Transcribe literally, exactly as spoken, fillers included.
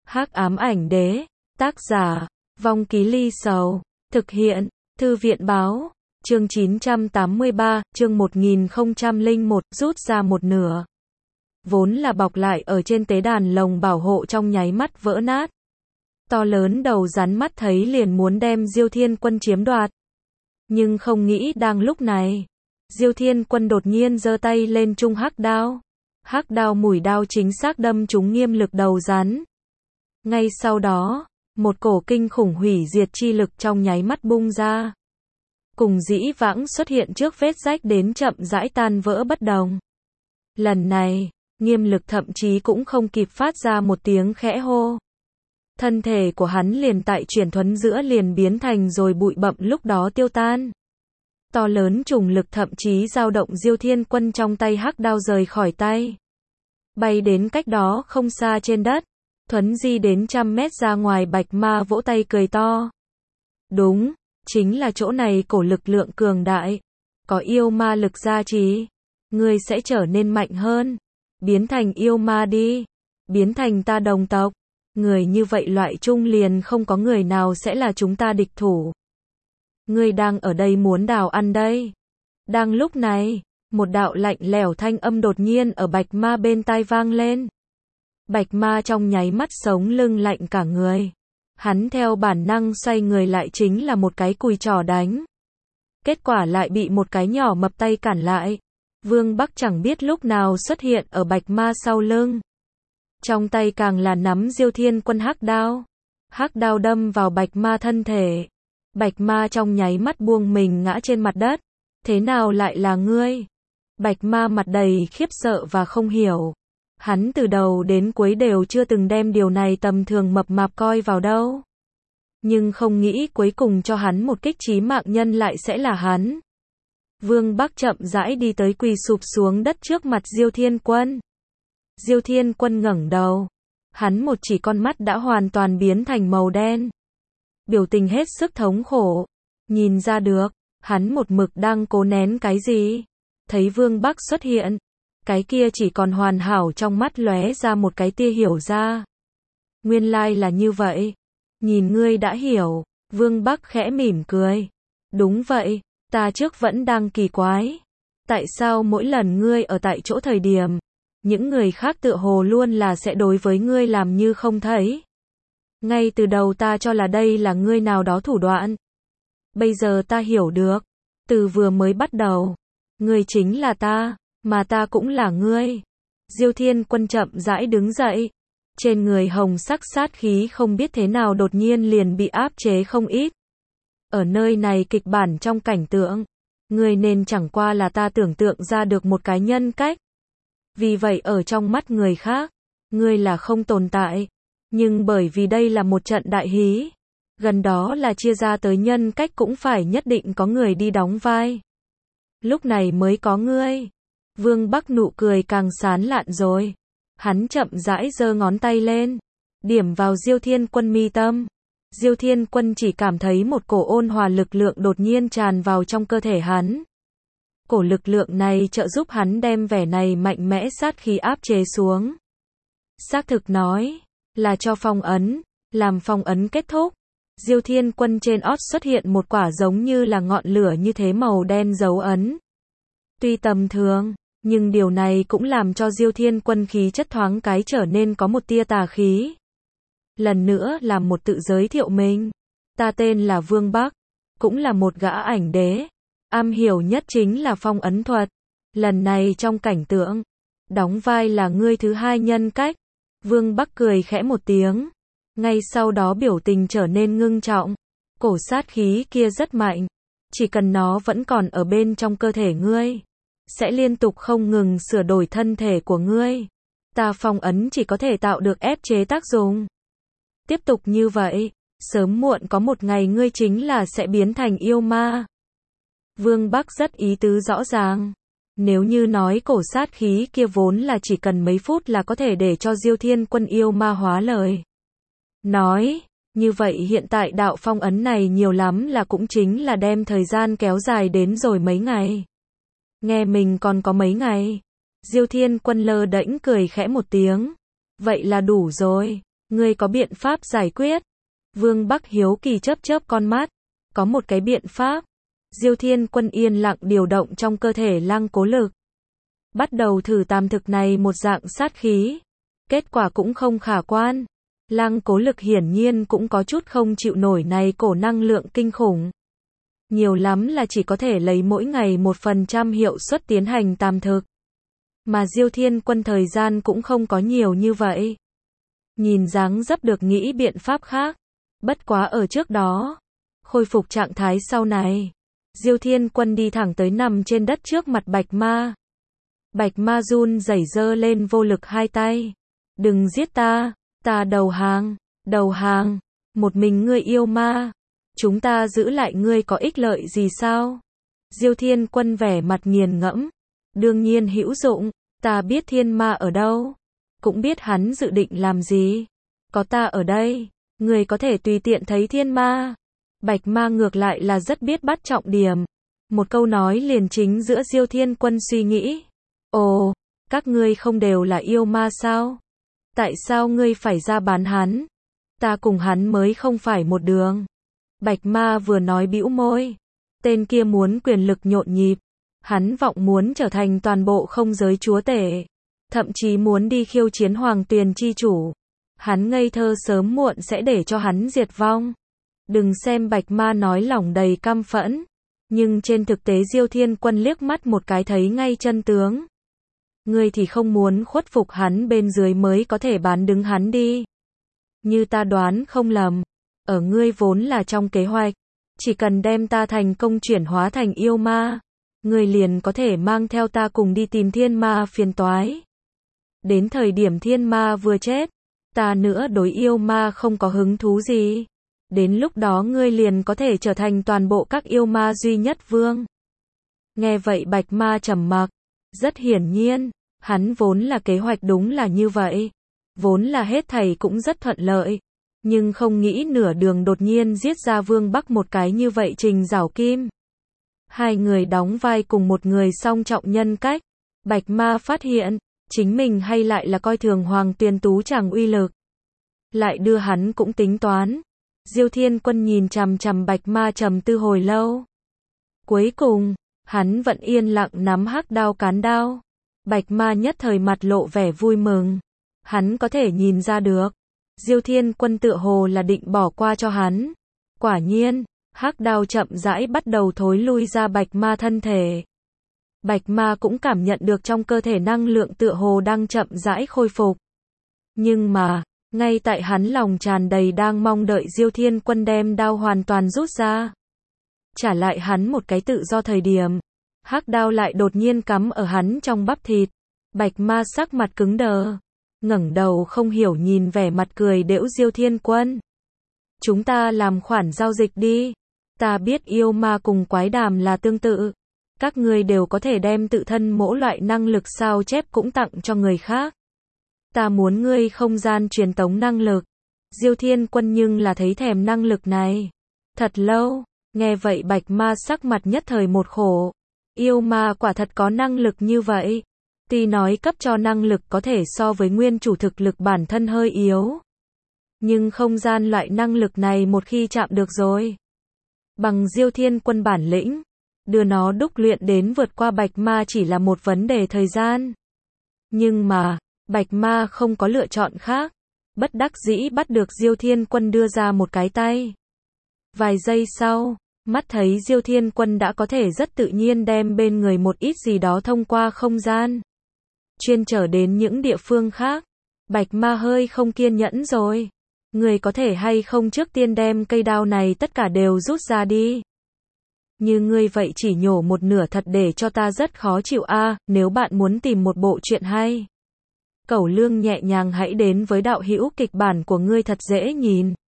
Hắc ám ảnh đế, tác giả, Vong Ký Ly Sầu, thực hiện, Thư viện báo, chương chín trăm tám mươi ba, chương một nghìn không trăm lẻ một, rút ra một nửa. Vốn là bọc lại ở trên tế đàn lồng bảo hộ trong nháy mắt vỡ nát. To lớn đầu rắn mắt thấy liền muốn đem Diêu Thiên Quân chiếm đoạt. Nhưng không nghĩ đang lúc này, Diêu Thiên Quân đột nhiên giơ tay lên trung hắc đao. Hắc đao mũi đao chính xác đâm trúng nghiêm lực đầu rắn. Ngay sau đó, một cổ kinh khủng hủy diệt chi lực trong nháy mắt bung ra. Cùng dĩ vãng xuất hiện trước vết rách đến chậm rãi tan vỡ bất đồng. Lần này, nghiêm lực thậm chí cũng không kịp phát ra một tiếng khẽ hô. Thân thể của hắn liền tại chuyển thuấn giữa liền biến thành rồi bụi bặm lúc đó tiêu tan. To lớn trùng lực thậm chí dao động Diêu Thiên Quân trong tay hắc đao rời khỏi tay. Bay đến cách đó không xa trên đất. Thuấn di đến trăm mét ra ngoài bạch ma vỗ tay cười to. Đúng, chính là chỗ này cổ lực lượng cường đại. Có yêu ma lực gia trì. Ngươi sẽ trở nên mạnh hơn. Biến thành yêu ma đi. Biến thành ta đồng tộc. Người như vậy loại trung liền không có người nào sẽ là chúng ta địch thủ. Ngươi đang ở đây muốn đào ăn đây. Đang lúc này, một đạo lạnh lẽo thanh âm đột nhiên ở bạch ma bên tai vang lên. Bạch ma trong nháy mắt sống lưng lạnh cả người. Hắn theo bản năng xoay người lại chính là một cái cùi trỏ đánh. Kết quả lại bị một cái nhỏ mập tay cản lại. Vương Bắc chẳng biết lúc nào xuất hiện ở bạch ma sau lưng. Trong tay càng là nắm Diêu Thiên Quân hắc đao. Hắc đao đâm vào bạch ma thân thể. Bạch ma trong nháy mắt buông mình ngã trên mặt đất. Thế nào lại là ngươi? Bạch ma mặt đầy khiếp sợ và không hiểu. Hắn từ đầu đến cuối đều chưa từng đem điều này tầm thường mập mạp coi vào đâu. Nhưng không nghĩ cuối cùng cho hắn một kích chí mạng nhân lại sẽ là hắn. Vương Bắc chậm rãi đi tới quỳ sụp xuống đất trước mặt Diêu Thiên Quân. Diêu Thiên Quân ngẩng đầu. Hắn một chỉ con mắt đã hoàn toàn biến thành màu đen. Biểu tình hết sức thống khổ. Nhìn ra được, hắn một mực đang cố nén cái gì. Thấy Vương Bắc xuất hiện. Cái kia chỉ còn hoàn hảo trong mắt lóe ra một cái tia hiểu ra. Nguyên lai là như vậy. Nhìn ngươi đã hiểu. Vương Bắc khẽ mỉm cười. Đúng vậy, ta trước vẫn đang kỳ quái. Tại sao mỗi lần ngươi ở tại chỗ thời điểm, những người khác tựa hồ luôn là sẽ đối với ngươi làm như không thấy. Ngay từ đầu ta cho là đây là ngươi nào đó thủ đoạn. Bây giờ ta hiểu được. Từ vừa mới bắt đầu, ngươi chính là ta. Mà ta cũng là ngươi. Diêu Thiên Quân chậm rãi đứng dậy. Trên người hồng sắc sát khí không biết thế nào đột nhiên liền bị áp chế không ít. Ở nơi này kịch bản trong cảnh tượng, ngươi nên chẳng qua là ta tưởng tượng ra được một cái nhân cách. Vì vậy ở trong mắt người khác, ngươi là không tồn tại. Nhưng bởi vì đây là một trận đại hí, gần đó là chia ra tới nhân cách cũng phải nhất định có người đi đóng vai. Lúc này mới có ngươi. Vương Bắc nụ cười càng sán lạn rồi. Hắn chậm rãi giơ ngón tay lên, điểm vào Diêu Thiên Quân mi tâm. Diêu Thiên Quân chỉ cảm thấy một cổ ôn hòa lực lượng đột nhiên tràn vào trong cơ thể hắn. Cổ lực lượng này trợ giúp hắn đem vẻ này mạnh mẽ sát khí áp chế xuống. Xác thực nói, là cho phong ấn, làm phong ấn kết thúc. Diêu Thiên Quân trên ót xuất hiện một quả giống như là ngọn lửa như thế màu đen dấu ấn. Tuy tầm thường, nhưng điều này cũng làm cho Diêu Thiên Quân khí chất thoáng cái trở nên có một tia tà khí. Lần nữa làm một tự giới thiệu mình. Ta tên là Vương Bắc, cũng là một gã ảnh đế. Am hiểu nhất chính là phong ấn thuật. Lần này trong cảnh tượng, đóng vai là ngươi thứ hai nhân cách. Vương Bắc cười khẽ một tiếng. Ngay sau đó biểu tình trở nên ngưng trọng. Cổ sát khí kia rất mạnh. Chỉ cần nó vẫn còn ở bên trong cơ thể ngươi, sẽ liên tục không ngừng sửa đổi thân thể của ngươi. Ta phong ấn chỉ có thể tạo được ép chế tác dụng. Tiếp tục như vậy, sớm muộn có một ngày ngươi chính là sẽ biến thành yêu ma. Vương Bắc rất ý tứ rõ ràng. Nếu như nói cổ sát khí kia vốn là chỉ cần mấy phút là có thể để cho Diêu Thiên Quân yêu ma hóa lời. Nói, như vậy hiện tại đạo phong ấn này nhiều lắm là cũng chính là đem thời gian kéo dài đến rồi mấy ngày. Nghe mình còn có mấy ngày. Diêu Thiên Quân lơ đễnh cười khẽ một tiếng. Vậy là đủ rồi. Ngươi có biện pháp giải quyết? Vương Bắc hiếu kỳ chớp chớp con mắt. Có một cái biện pháp. Diêu Thiên Quân yên lặng điều động trong cơ thể Lăng Cố Lực. Bắt đầu thử tam thực này một dạng sát khí. Kết quả cũng không khả quan. Lăng Cố Lực hiển nhiên cũng có chút không chịu nổi này cổ năng lượng kinh khủng. Nhiều lắm là chỉ có thể lấy mỗi ngày một phần trăm hiệu suất tiến hành tam thực. Mà Diêu Thiên Quân thời gian cũng không có nhiều như vậy. Nhìn dáng dấp được nghĩ biện pháp khác. Bất quá ở trước đó, khôi phục trạng thái sau này, Diêu Thiên Quân đi thẳng tới nằm trên đất trước mặt Bạch Ma. Bạch Ma run rẩy giơ lên vô lực hai tay. Đừng giết ta, ta đầu hàng, đầu hàng, một mình ngươi yêu ma. Chúng ta giữ lại ngươi có ích lợi gì sao? Diêu Thiên Quân vẻ mặt nghiền ngẫm. Đương nhiên hữu dụng, ta biết thiên ma ở đâu. Cũng biết hắn dự định làm gì. Có ta ở đây, ngươi có thể tùy tiện thấy thiên ma. Bạch Ma ngược lại là rất biết bắt trọng điểm. Một câu nói liền chính giữa Diêu Thiên Quân suy nghĩ. Ồ, các ngươi không đều là yêu ma sao? Tại sao ngươi phải ra bán hắn? Ta cùng hắn mới không phải một đường. Bạch Ma vừa nói bĩu môi. Tên kia muốn quyền lực nhộn nhịp. Hắn vọng muốn trở thành toàn bộ không giới chúa tể. Thậm chí muốn đi khiêu chiến Hoàng Tuyền chi chủ. Hắn ngây thơ sớm muộn sẽ để cho hắn diệt vong. Đừng xem Bạch Ma nói lòng đầy căm phẫn. Nhưng trên thực tế Diêu Thiên Quân liếc mắt một cái thấy ngay chân tướng. Ngươi thì không muốn khuất phục hắn bên dưới mới có thể bán đứng hắn đi. Như ta đoán không lầm. Ở ngươi vốn là trong kế hoạch. Chỉ cần đem ta thành công chuyển hóa thành yêu ma. Ngươi liền có thể mang theo ta cùng đi tìm thiên ma phiền toái. Đến thời điểm thiên ma vừa chết. Ta nữa đối yêu ma không có hứng thú gì. Đến lúc đó ngươi liền có thể trở thành toàn bộ các yêu ma duy nhất vương. Nghe vậy Bạch Ma trầm mặc. Rất hiển nhiên, hắn vốn là kế hoạch đúng là như vậy. Vốn là hết thảy cũng rất thuận lợi. Nhưng không nghĩ nửa đường đột nhiên giết ra Vương Bắc một cái như vậy Trình Giảo Kim. Hai người đóng vai cùng một người song trọng nhân cách. Bạch Ma phát hiện, chính mình hay lại là coi thường Hoàng Tuyền Tú chàng uy lực. Lại đưa hắn cũng tính toán. Diêu Thiên Quân nhìn chằm chằm Bạch Ma trầm tư hồi lâu. Cuối cùng, hắn vẫn yên lặng nắm hắc đao cán đao. Bạch Ma nhất thời mặt lộ vẻ vui mừng. Hắn có thể nhìn ra được. Diêu Thiên Quân tựa hồ là định bỏ qua cho hắn. Quả nhiên, hắc đao chậm rãi bắt đầu thối lui ra Bạch Ma thân thể. Bạch Ma cũng cảm nhận được trong cơ thể năng lượng tựa hồ đang chậm rãi khôi phục. Nhưng mà, ngay tại hắn lòng tràn đầy đang mong đợi Diêu Thiên Quân đem đao hoàn toàn rút ra. Trả lại hắn một cái tự do thời điểm. Hắc đao lại đột nhiên cắm ở hắn trong bắp thịt. Bạch Ma sắc mặt cứng đờ. Ngẩng đầu không hiểu nhìn vẻ mặt cười đễu Diêu Thiên Quân. Chúng ta làm khoản giao dịch đi. Ta biết yêu ma cùng quái đàm là tương tự. Các ngươi đều có thể đem tự thân mỗi loại năng lực sao chép cũng tặng cho người khác. Ta muốn ngươi không gian truyền tống năng lực. Diêu Thiên Quân nhưng là thấy thèm năng lực này. Thật lâu, nghe vậy Bạch Ma sắc mặt nhất thời một khổ. Yêu ma quả thật có năng lực như vậy. Tuy nói cấp cho năng lực có thể so với nguyên chủ thực lực bản thân hơi yếu. Nhưng không gian loại năng lực này một khi chạm được rồi. Bằng Diêu Thiên Quân bản lĩnh. Đưa nó đúc luyện đến vượt qua Bạch Ma chỉ là một vấn đề thời gian. Nhưng mà, Bạch Ma không có lựa chọn khác. Bất đắc dĩ bắt được Diêu Thiên Quân đưa ra một cái tay. Vài giây sau, mắt thấy Diêu Thiên Quân đã có thể rất tự nhiên đem bên người một ít gì đó thông qua không gian. Chuyên trở đến những địa phương khác. Bạch Ma hơi không kiên nhẫn rồi. Người có thể hay không trước tiên đem cây đao này tất cả đều rút ra đi. Như ngươi vậy chỉ nhổ một nửa thật để cho ta rất khó chịu a. À, nếu bạn muốn tìm một bộ truyện hay. Cẩu Lương nhẹ nhàng hãy đến với đạo hữu kịch bản của ngươi thật dễ nhìn.